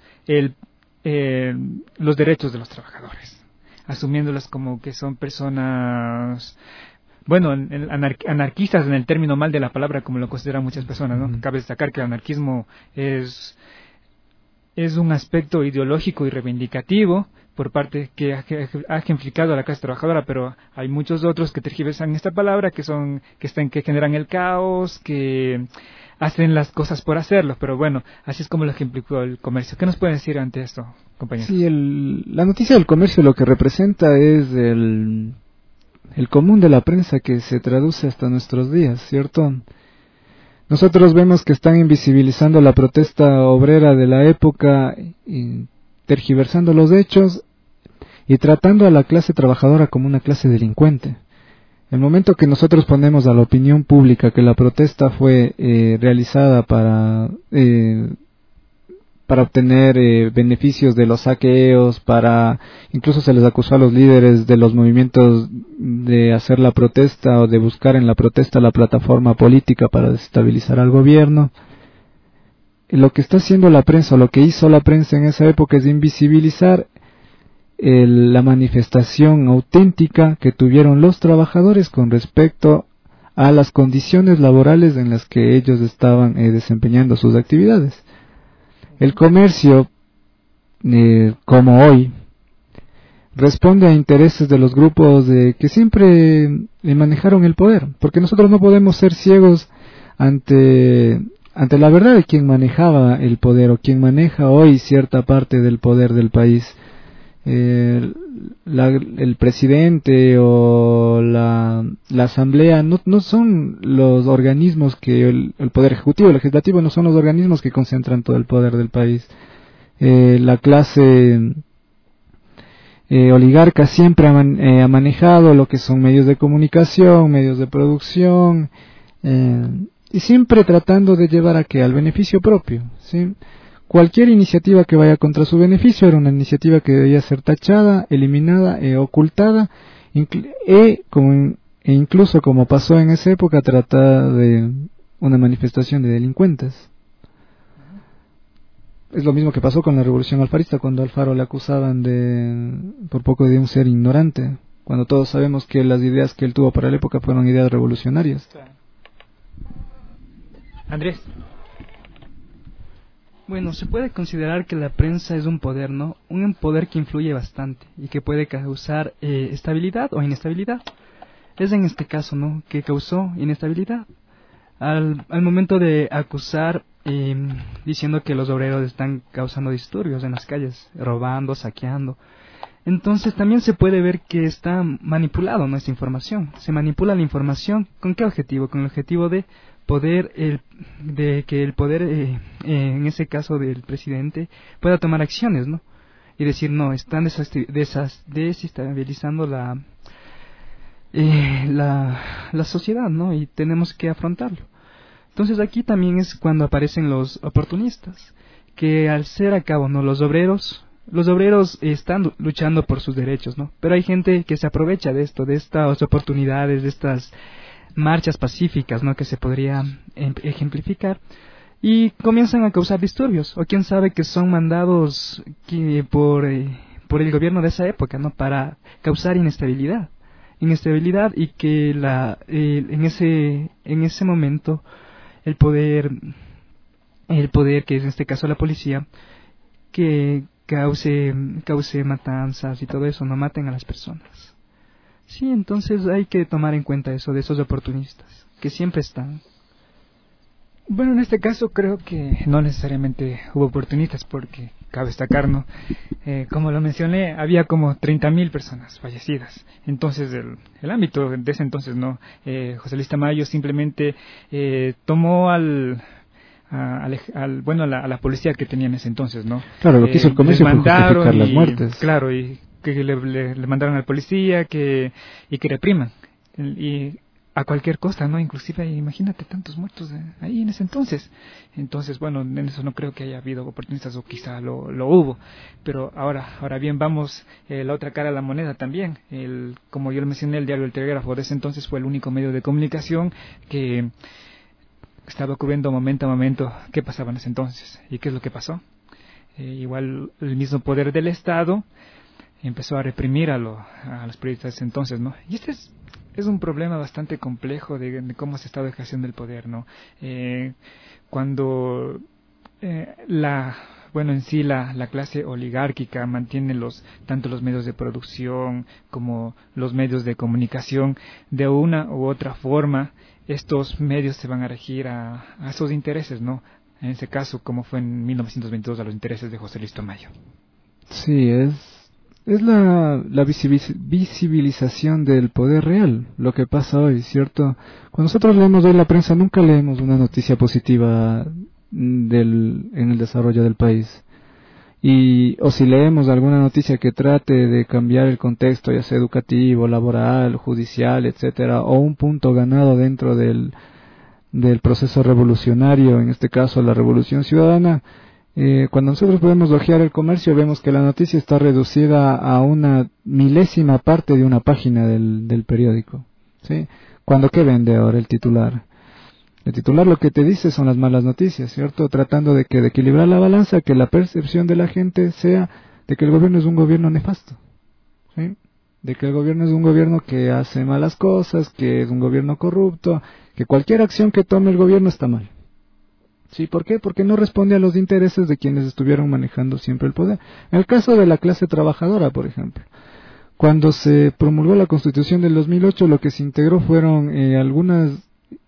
derechos de los trabajadores, asumiéndolas como que son personas, bueno, anarquistas en el término mal de la palabra, como lo consideran muchas personas, ¿no? Cabe destacar que el anarquismo es un aspecto ideológico y reivindicativo por parte que ha ejemplificado a la clase trabajadora, pero hay muchos otros que tergiversan esta palabra, que generan el caos, que hacen las cosas por hacerlo, pero bueno, así es como lo ejemplificó El Comercio. ¿Qué nos pueden decir ante esto, compañeros?
Sí, la noticia del Comercio lo que representa es el común de la prensa que se traduce hasta nuestros días, ¿cierto? Nosotros vemos que están invisibilizando la protesta obrera de la época, y tergiversando los hechos y tratando a la clase trabajadora como una clase delincuente. El momento que nosotros ponemos a la opinión pública que la protesta fue realizada para obtener beneficios de los saqueos, incluso se les acusó a los líderes de los movimientos de hacer la protesta o de buscar en la protesta la plataforma política para desestabilizar al gobierno. Lo que está haciendo la prensa, o lo que hizo la prensa en esa época, es invisibilizar la manifestación auténtica que tuvieron los trabajadores con respecto a las condiciones laborales en las que ellos estaban desempeñando sus actividades. El Comercio, como hoy, responde a intereses de los grupos que siempre manejaron el poder, porque nosotros no podemos ser ciegos ante la verdad de quien manejaba el poder o quien maneja hoy cierta parte del poder del país. El presidente o la asamblea no son los organismos que el poder ejecutivo, el legislativo no son los organismos que concentran todo el poder del país. La clase oligarca siempre ha manejado lo que son medios de comunicación, medios de producción, y siempre tratando de llevar al beneficio propio, ¿sí? Cualquier iniciativa que vaya contra su beneficio era una iniciativa que debía ser tachada, eliminada, ocultada, incluso como pasó en esa época, tratada de una manifestación de delincuentes. Es lo mismo que pasó con la revolución alfarista, cuando a Alfaro le acusaban por poco de un ser ignorante, cuando todos sabemos que las ideas que él tuvo para la época fueron ideas revolucionarias.
Andrés.
Bueno, se puede considerar que la prensa es un poder, ¿no? Un poder que influye bastante y que puede causar estabilidad o inestabilidad. Es en este caso, ¿no?, que causó inestabilidad. Al momento de acusar, diciendo que los obreros están causando disturbios en las calles, robando, saqueando. Entonces también se puede ver que está manipulado nuestra información. Se manipula la información, ¿con qué objetivo? Con el objetivo de que el poder en ese caso del presidente pueda tomar acciones, ¿no? Y decir, no, están desestabilizando la sociedad, ¿no? Y tenemos que afrontarlo. Entonces aquí también es cuando aparecen los oportunistas, que al ser a cabo, ¿no? Los obreros están luchando por sus derechos, ¿no? Pero hay gente que se aprovecha de esto, de estas oportunidades, de estas marchas pacíficas, ¿no? Que se podría ejemplificar, y comienzan a causar disturbios, o quién sabe que son mandados por el gobierno de esa época, ¿no? Para causar inestabilidad y que en ese momento el poder que es en este caso la policía, que cause matanzas y todo eso, no maten a las personas. Sí, entonces hay que tomar en cuenta eso de esos oportunistas que siempre están.
Bueno, en este caso creo que no necesariamente hubo oportunistas, porque cabe destacar, ¿no? Como lo mencioné, había como 30.000 personas fallecidas. Entonces el ámbito de ese entonces, ¿no? José Luis Tamayo simplemente tomó a la policía que tenía en ese entonces, ¿no?
Claro, lo que hizo el comercio fue justificar las muertes.
Claro, y que le mandaron al policía y que repriman. Y a cualquier costa, ¿no? Inclusive, imagínate tantos muertos ahí en ese entonces. Entonces, bueno, en eso no creo que haya habido oportunistas, o quizá lo hubo. Pero ahora bien, vamos la otra cara de la moneda también. Como yo lo mencioné, el diario El Telégrafo de ese entonces fue el único medio de comunicación que estaba cubriendo momento a momento qué pasaba en ese entonces. ¿Y qué es lo que pasó? Igual el mismo poder del Estado empezó a reprimir a los periodistas de ese entonces, ¿no? Y este es un problema bastante complejo de cómo se está ejerciendo el poder, ¿no? Cuando la clase oligárquica mantiene tanto los medios de producción como los medios de comunicación, de una u otra forma, estos medios se van a regir a sus intereses, ¿no? En ese caso, como fue en 1922, a los intereses de José Luis Tamayo.
Sí, es la visibilización del poder real, lo que pasa hoy, ¿cierto? Cuando nosotros leemos hoy la prensa, nunca leemos una noticia positiva en el desarrollo del país. O si leemos alguna noticia que trate de cambiar el contexto, ya sea educativo, laboral, judicial, etcétera, o un punto ganado dentro del proceso revolucionario, en este caso la Revolución Ciudadana, cuando nosotros podemos hojear el comercio, vemos que la noticia está reducida a una milésima parte de una página del periódico, ¿sí? Cuando, ¿qué vende ahora el titular? El titular lo que te dice son las malas noticias, ¿cierto? Tratando de equilibrar la balanza, que la percepción de la gente sea de que el gobierno es un gobierno nefasto, ¿sí? De que el gobierno es un gobierno que hace malas cosas, que es un gobierno corrupto, que cualquier acción que tome el gobierno está mal. ¿Sí? ¿Por qué? Porque no responde a los intereses de quienes estuvieron manejando siempre el poder. En el caso de la clase trabajadora, por ejemplo, cuando se promulgó la Constitución del 2008, lo que se integró fueron algunas,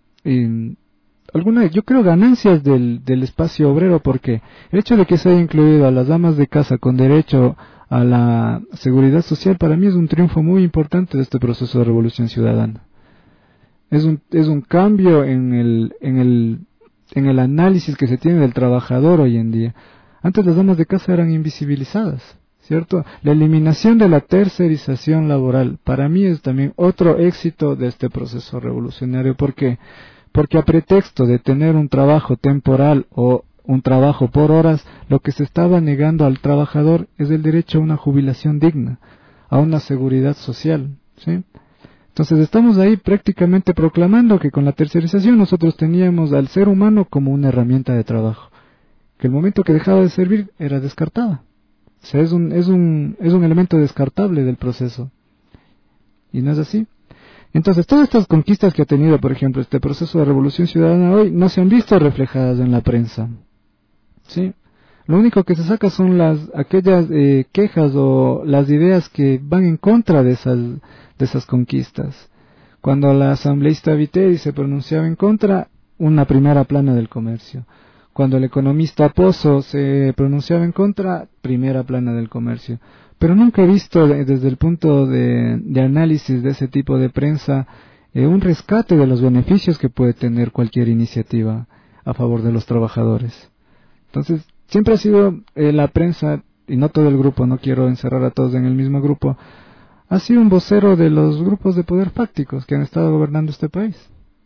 yo creo, ganancias del espacio obrero, porque el hecho de que se haya incluido a las damas de casa con derecho a la seguridad social, para mí es un triunfo muy importante de este proceso de revolución ciudadana. Es un cambio en el análisis que se tiene del trabajador hoy en día. Antes las damas de casa eran invisibilizadas, ¿cierto? La eliminación de la tercerización laboral para mí es también otro éxito de este proceso revolucionario. ¿Por qué? Porque a pretexto de tener un trabajo temporal o un trabajo por horas, lo que se estaba negando al trabajador es el derecho a una jubilación digna, a una seguridad social, ¿sí? Entonces estamos ahí prácticamente proclamando que con la tercerización nosotros teníamos al ser humano como una herramienta de trabajo, que el momento que dejaba de servir era descartada. O sea, es un elemento descartable del proceso. Y no es así. Entonces todas estas conquistas que ha tenido, por ejemplo, este proceso de revolución ciudadana hoy, no se han visto reflejadas en la prensa, ¿sí? Lo único que se saca son aquellas quejas o las ideas que van en contra de esas conquistas. Cuando la asambleísta Viteri se pronunciaba en contra, una primera plana del comercio. Cuando el economista Pozo se pronunciaba en contra, primera plana del comercio. Pero nunca he visto desde el punto de análisis de ese tipo de prensa un rescate de los beneficios que puede tener cualquier iniciativa a favor de los trabajadores. Entonces, siempre ha sido la prensa, y no todo el grupo, no quiero encerrar a todos en el mismo grupo, ha sido un vocero de los grupos de poder fácticos que han estado gobernando este país.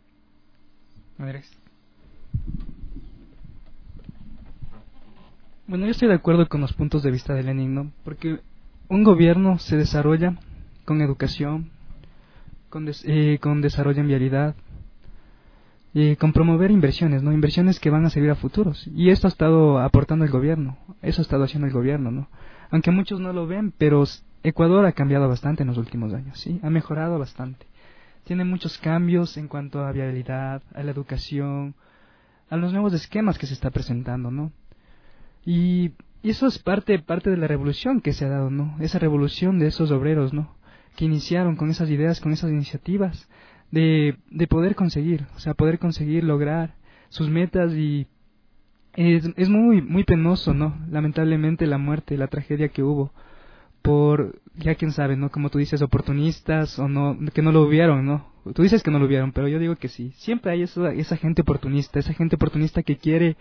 Bueno, yo estoy de acuerdo con los puntos de vista de Lenin, ¿no? Porque un gobierno se desarrolla con educación, con desarrollo en vialidad, con promover inversiones, ¿no? Inversiones que van a servir a futuros. Y esto ha estado aportando el gobierno, eso ha estado haciendo el gobierno, ¿no? Aunque muchos no lo ven, pero Ecuador ha cambiado bastante en los últimos años, ¿sí? Ha mejorado bastante. Tiene muchos cambios en cuanto a vialidad, a la educación, a los nuevos esquemas que se está presentando, ¿no? Y eso es parte de la revolución que se ha dado, ¿no? Esa revolución de esos obreros, ¿no? Que iniciaron con esas ideas, con esas iniciativas de poder conseguir, o sea, poder conseguir lograr sus metas. Y es muy penoso, ¿no? Lamentablemente la muerte, la tragedia que hubo por, ya quién sabe, ¿no? Como tú dices, oportunistas o no, que no lo hubieron, ¿no? Tú dices que no lo hubieron, pero yo digo que sí. Siempre hay esa gente oportunista que quiere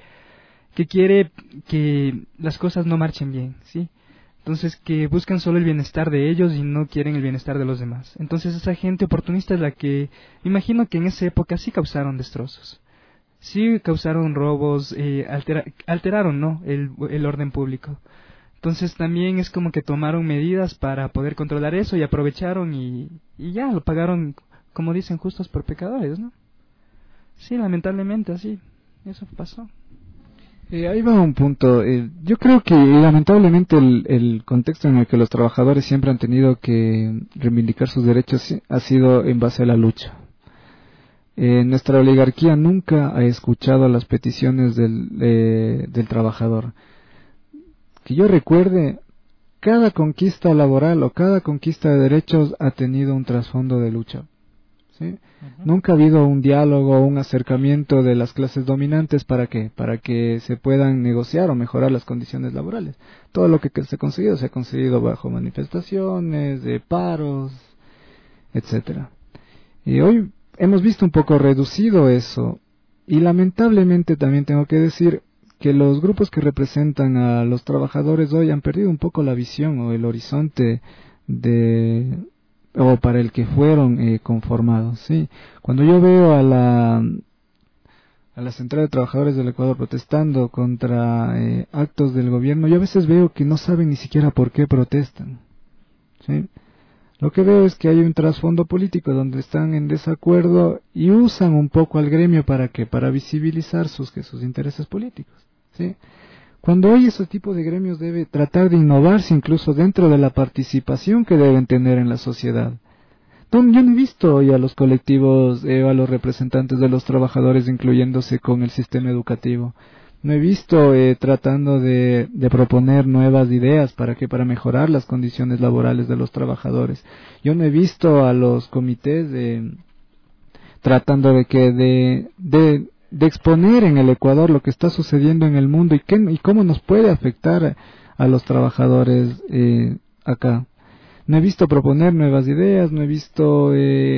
que las cosas no marchen bien, ¿sí? Entonces, que buscan solo el bienestar de ellos y no quieren el bienestar de los demás. Entonces, esa gente oportunista es la que, imagino que en esa época sí causaron destrozos, sí causaron robos, alteraron, ¿no? El orden público. Entonces, también es como que tomaron medidas para poder controlar eso y aprovecharon y ya lo pagaron, como dicen, justos por pecadores, ¿no? Sí, lamentablemente así, eso pasó.
Ahí va un punto. Yo creo que lamentablemente el contexto en el que los trabajadores siempre han tenido que reivindicar sus derechos ha sido en base a la lucha. Nuestra oligarquía nunca ha escuchado las peticiones del trabajador. Que yo recuerde, cada conquista laboral o cada conquista de derechos ha tenido un trasfondo de lucha. ¿Sí? Uh-huh. Nunca ha habido un diálogo o un acercamiento de las clases dominantes. ¿Para qué? Para que se puedan negociar o mejorar las condiciones laborales. Todo lo que se ha conseguido bajo manifestaciones, paros, etcétera. Y hoy hemos visto un poco reducido eso. Y lamentablemente también tengo que decir que los grupos que representan a los trabajadores hoy han perdido un poco la visión o el horizonte o para el que fueron conformados, ¿sí? Cuando yo veo a la Central de Trabajadores del Ecuador protestando contra actos del gobierno, yo a veces veo que no saben ni siquiera por qué protestan, ¿sí? Lo que veo es que hay un trasfondo político donde están en desacuerdo y usan un poco al gremio para visibilizar sus intereses políticos, ¿sí? Cuando hoy ese tipo de gremios debe tratar de innovarse incluso dentro de la participación que deben tener en la sociedad. Yo no he visto hoy a los colectivos, a los representantes de los trabajadores incluyéndose con el sistema educativo. No he visto tratando de proponer nuevas ideas para mejorar las condiciones laborales de los trabajadores. Yo no he visto a los comités tratando de exponer en el Ecuador lo que está sucediendo en el mundo y cómo nos puede afectar a los trabajadores acá. No he visto proponer nuevas ideas, no he visto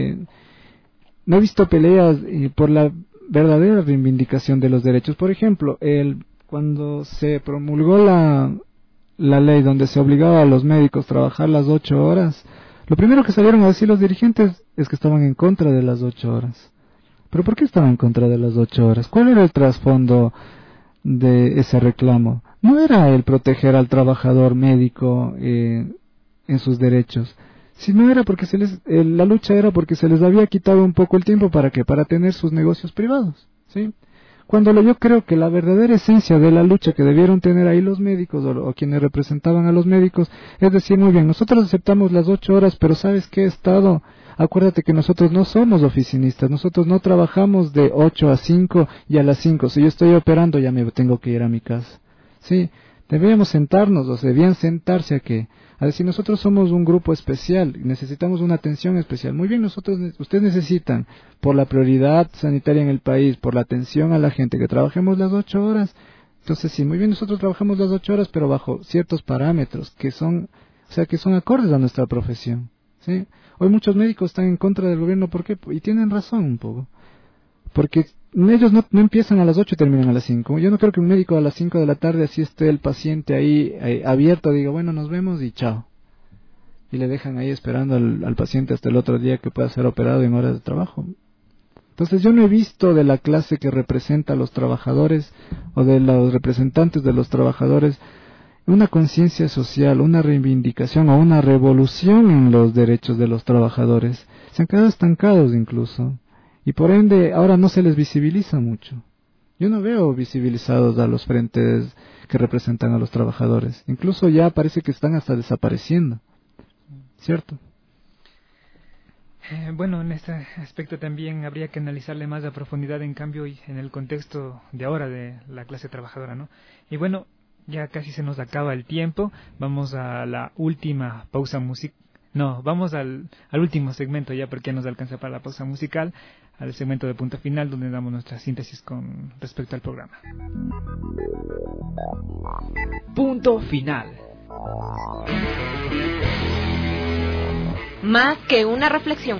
peleas por la verdadera reivindicación de los derechos. Por ejemplo, cuando se promulgó la ley donde se obligaba a los médicos a trabajar las 8 horas, lo primero que salieron a decir los dirigentes es que estaban en contra de las 8 horas. ¿Pero por qué estaban en contra de las 8 horas? ¿Cuál era el trasfondo de ese reclamo? No era el proteger al trabajador médico en sus derechos, sino era porque la lucha era porque se les había quitado un poco el tiempo para tener sus negocios privados, ¿sí? Cuando yo creo que la verdadera esencia de la lucha que debieron tener ahí los médicos o quienes representaban a los médicos es decir, muy bien, nosotros aceptamos las 8 horas, pero ¿sabes qué, Estado? Acuérdate que nosotros no somos oficinistas, nosotros no trabajamos de 8 a 5 y a las 5. Si yo estoy operando ya me tengo que ir a mi casa. Sí, debíamos sentarnos, o debían sentarse a decir, nosotros somos un grupo especial, necesitamos una atención especial. Muy bien, ustedes necesitan, por la prioridad sanitaria en el país, por la atención a la gente, que trabajemos las 8 horas. Entonces sí, muy bien, nosotros trabajamos las 8 horas, pero bajo ciertos parámetros que son acordes a nuestra profesión. ¿sí? Hoy muchos médicos están en contra del gobierno, ¿por qué? Y tienen razón un poco. Porque ellos no empiezan a las 8 y terminan a las 5. Yo no creo que un médico a las 5 de la tarde así esté el paciente ahí abierto, diga, bueno, nos vemos y chao. Y le dejan ahí esperando al paciente hasta el otro día que pueda ser operado en horas de trabajo. Entonces yo no he visto de la clase que representa a los trabajadores o de los representantes de los trabajadores una conciencia social, una reivindicación o una revolución en los derechos de los trabajadores. Se han quedado estancados incluso. Y por ende ahora no se les visibiliza mucho. Yo no veo visibilizados a los frentes que representan a los trabajadores. Incluso ya parece que están hasta desapareciendo. ¿Cierto?
Bueno, en este aspecto también habría que analizarle más a profundidad, en cambio, y en el contexto de ahora de la clase trabajadora, ¿no? Y bueno, ya casi se nos acaba el tiempo. Vamos a la última pausa musical. No, vamos al último segmento ya, porque nos alcanza para la pausa musical, al segmento de punto final, donde damos nuestra síntesis con respecto al programa.
Punto final.
Más que una reflexión.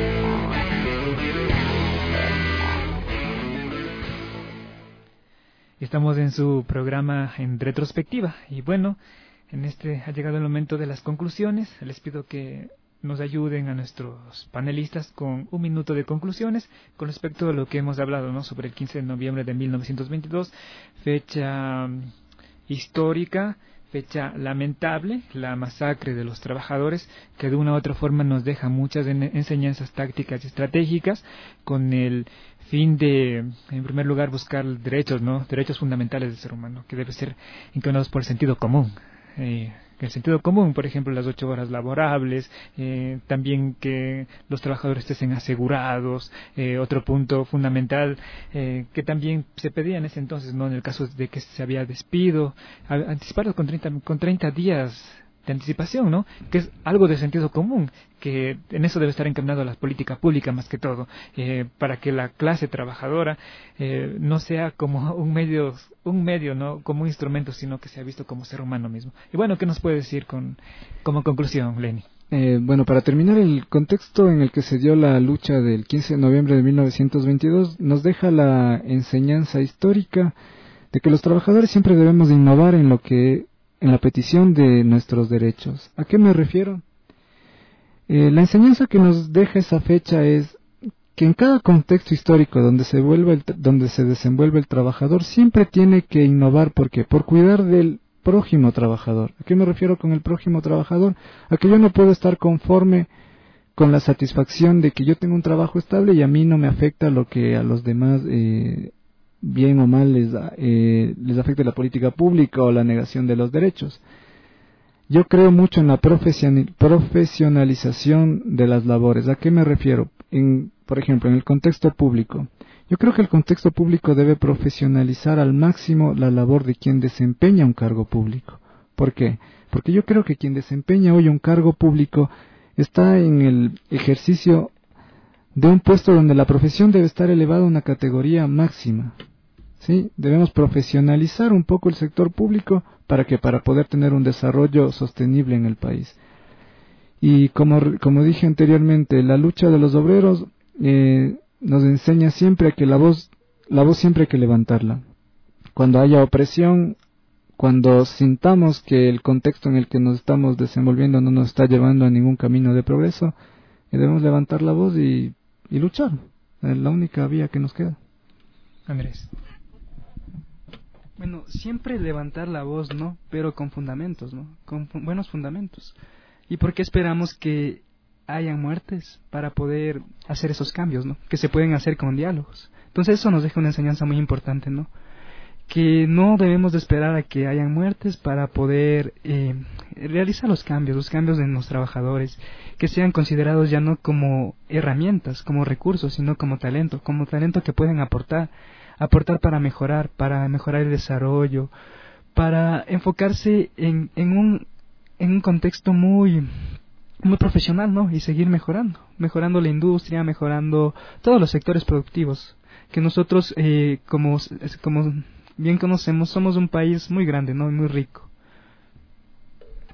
Estamos en su programa en retrospectiva y bueno, en este ha llegado el momento de las conclusiones. Les pido que nos ayuden a nuestros panelistas con un minuto de conclusiones con respecto a lo que hemos hablado, ¿no? Sobre el 15 de noviembre de 1922, fecha histórica, fecha lamentable, la masacre de los trabajadores, que de una u otra forma nos deja muchas enseñanzas tácticas y estratégicas, con el fin de, en primer lugar, buscar derechos, ¿no? Derechos fundamentales del ser humano, que deben ser encaminados por el sentido común. El sentido común, por ejemplo, las 8 horas laborables, también que los trabajadores estén asegurados, otro punto fundamental que también se pedía en ese entonces, no, en el caso de que se había despido, anticiparlo con 30 días de anticipación, ¿no? Que es algo de sentido común, que en eso debe estar encaminado la política pública más que todo, para que la clase trabajadora no sea como un medio, no como un instrumento, sino que sea visto como ser humano mismo. Y bueno, ¿qué nos puede decir como conclusión, Lenny?
Bueno, para terminar, el contexto en el que se dio la lucha del 15 de noviembre de 1922 nos deja la enseñanza histórica de que los trabajadores siempre debemos de innovar en la petición de nuestros derechos. ¿A qué me refiero? La enseñanza que nos deja esa fecha es que en cada contexto histórico donde se desenvuelve el trabajador siempre tiene que innovar. ¿Por qué? Por cuidar del prójimo trabajador. ¿A qué me refiero con el prójimo trabajador? A que yo no puedo estar conforme con la satisfacción de que yo tengo un trabajo estable y a mí no me afecta lo que a los demás bien o mal les afecte la política pública o la negación de los derechos. Yo creo mucho en la profesionalización de las labores. ¿A qué me refiero? Por ejemplo, en el contexto público. Yo creo que el contexto público debe profesionalizar al máximo la labor de quien desempeña un cargo público. ¿Por qué? Porque yo creo que quien desempeña hoy un cargo público está en el ejercicio de un puesto donde la profesión debe estar elevada a una categoría máxima. ¿Sí? Debemos profesionalizar un poco el sector público para poder tener un desarrollo sostenible en el país. Y como dije anteriormente, la lucha de los obreros nos enseña siempre que la voz siempre hay que levantarla. Cuando haya opresión, cuando sintamos que el contexto en el que nos estamos desenvolviendo no nos está llevando a ningún camino de progreso, debemos levantar la voz y luchar. Es la única vía que nos queda.
Andrés.
Bueno, siempre levantar la voz, ¿no? Pero con fundamentos, ¿no? Con buenos fundamentos. ¿Y por qué esperamos que hayan muertes para poder hacer esos cambios, ¿no? Que se pueden hacer con diálogos. Entonces eso nos deja una enseñanza muy importante, ¿no? Que no debemos de esperar a que hayan muertes para poder realizar los cambios en los trabajadores, que sean considerados ya no como herramientas, como recursos, sino como talento que pueden aportar para mejorar el desarrollo, para enfocarse en un contexto muy profesional, ¿no? Y seguir mejorando la industria, mejorando todos los sectores productivos, que nosotros, como bien conocemos, somos un país muy grande, ¿no? Y muy rico.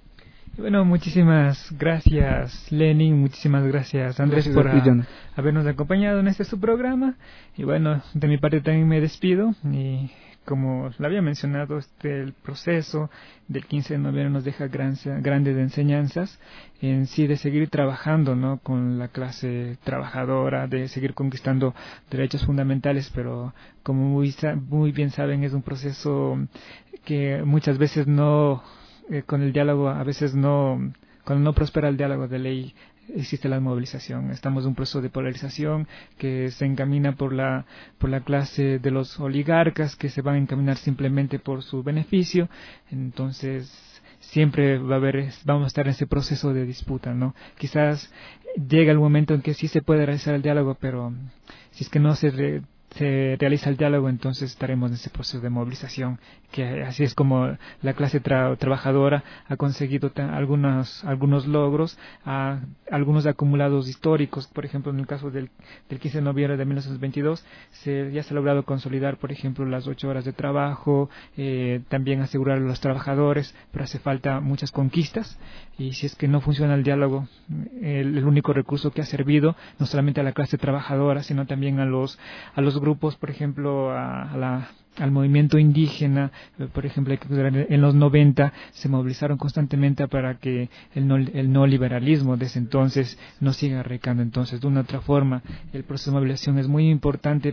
Bueno, muchísimas gracias Lenin, muchísimas gracias Andrés por habernos acompañado en este su programa. Y bueno, de mi parte también me despido y como lo había mencionado, el proceso del 15 de noviembre nos deja grandes enseñanzas en sí de seguir trabajando, ¿no?, con la clase trabajadora, de seguir conquistando derechos fundamentales, pero como muy bien saben, es un proceso que muchas veces no, con el diálogo, a veces no, cuando no prospera el diálogo de ley, existe la movilización. Estamos en un proceso de polarización que se encamina por la clase de los oligarcas, que se van a encaminar simplemente por su beneficio. Entonces siempre vamos a estar en ese proceso de disputa, ¿no? Quizás llega el momento en que sí se puede realizar el diálogo, pero si es que no se realiza el diálogo, entonces estaremos en ese proceso de movilización, que así es como la clase trabajadora ha conseguido algunos logros, algunos acumulados históricos. Por ejemplo, en el caso del 15 de noviembre de 1922 ya se ha logrado consolidar, por ejemplo, las 8 horas de trabajo, también asegurar a los trabajadores, pero hace falta muchas conquistas, y si es que no funciona el diálogo, el único recurso que ha servido no solamente a la clase trabajadora, sino también a los grupos, por ejemplo, al movimiento indígena, por ejemplo, en los 90 se movilizaron constantemente para que el neoliberalismo de ese entonces no siga recando. Entonces, de una u otra forma, el proceso de movilización es muy importante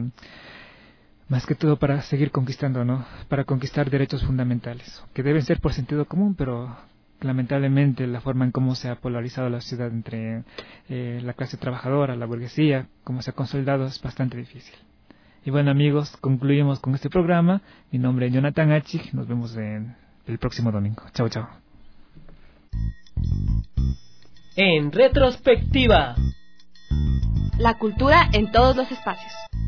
más que todo para seguir conquistando, ¿no?, para conquistar derechos fundamentales, que deben ser por sentido común, pero lamentablemente la forma en cómo se ha polarizado la sociedad entre la clase trabajadora, la burguesía, cómo se ha consolidado, es bastante difícil. Y bueno, amigos, concluimos con este programa. Mi nombre es Jonathan Achig. Nos vemos el próximo domingo. Chao, chao.
En retrospectiva,
la cultura en todos los espacios.